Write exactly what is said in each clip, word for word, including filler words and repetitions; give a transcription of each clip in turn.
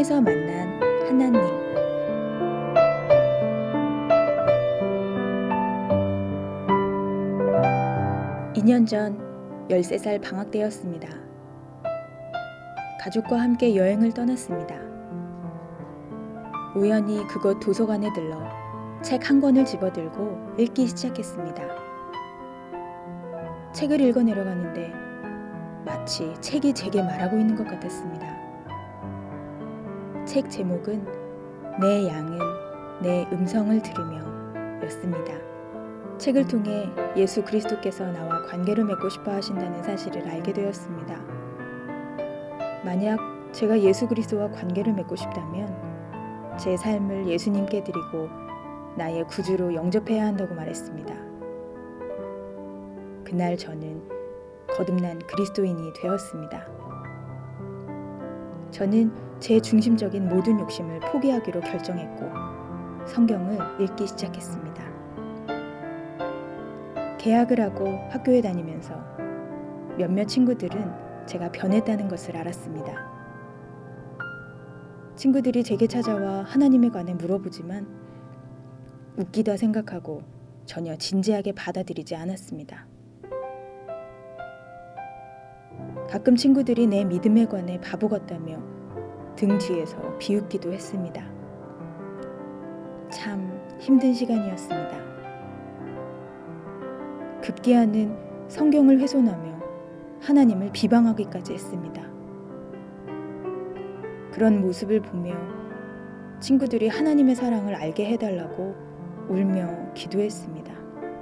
성경에서 만난 하나님. 이 년 전 열세 살 방학 때였습니다. 가족과 함께 여행을 떠났습니다. 우연히 그곳 도서관에 들러 책 한 권을 집어들고 읽기 시작했습니다. 책을 읽어 내려가는데 마치 책이 제게 말하고 있는 것 같았습니다. 책 제목은 내 양은 내 음성을 들으며 였습니다. 책을 통해 예수 그리스도께서 나와 관계를 맺고 싶어 하신다는 사실을 알게 되었습니다. 만약 제가 예수 그리스도와 관계를 맺고 싶다면 제 삶을 예수님께 드리고 나의 구주로 영접해야 한다고 말했습니다. 그날 저는 거듭난 그리스도인이 되었습니다. 저는 제 중심적인 모든 욕심을 포기하기로 결정했고 성경을 읽기 시작했습니다. 개학을 하고 학교에 다니면서 몇몇 친구들은 제가 변했다는 것을 알았습니다. 친구들이 제게 찾아와 하나님에 관해 물어보지만 웃기다 생각하고 전혀 진지하게 받아들이지 않았습니다. 가끔 친구들이 내 믿음에 관해 바보 같다며 등 뒤에서 비웃기도 했습니다. 참 힘든 시간이었습니다. 급기야는 성경을 훼손하며 하나님을 비방하기까지 했습니다. 그런 모습을 보며 친구들이 하나님의 사랑을 알게 해달라고 울며 기도했습니다.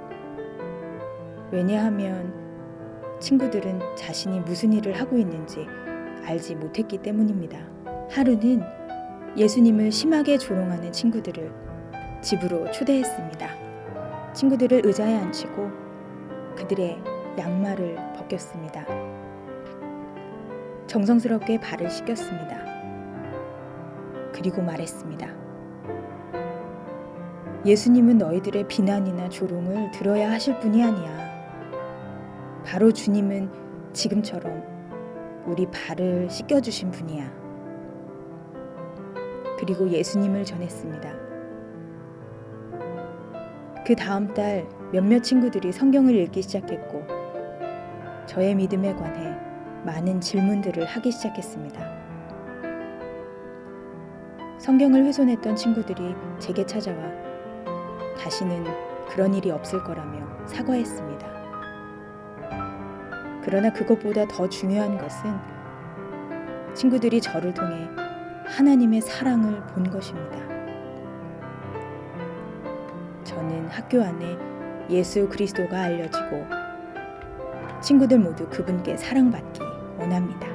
왜냐하면 친구들은 자신이 무슨 일을 하고 있는지 알지 못했기 때문입니다. 하루는 예수님을 심하게 조롱하는 친구들을 집으로 초대했습니다. 친구들을 의자에 앉히고 그들의 양말을 벗겼습니다. 정성스럽게 발을 씻겼습니다. 그리고 말했습니다. 예수님은 너희들의 비난이나 조롱을 들어야 하실 분이 아니야. 바로 주님은 지금처럼 우리 발을 씻겨주신 분이야. 그리고 예수님을 전했습니다. 그 다음 달 몇몇 친구들이 성경을 읽기 시작했고 저의 믿음에 관해 많은 질문들을 하기 시작했습니다. 성경을 훼손했던 친구들이 제게 찾아와 다시는 그런 일이 없을 거라며 사과했습니다. 그러나 그것보다 더 중요한 것은 친구들이 저를 통해 하나님의 사랑을 본 것입니다. 저는 학교 안에 예수 그리스도가 알려지고 친구들 모두 그분께 사랑받기 원합니다.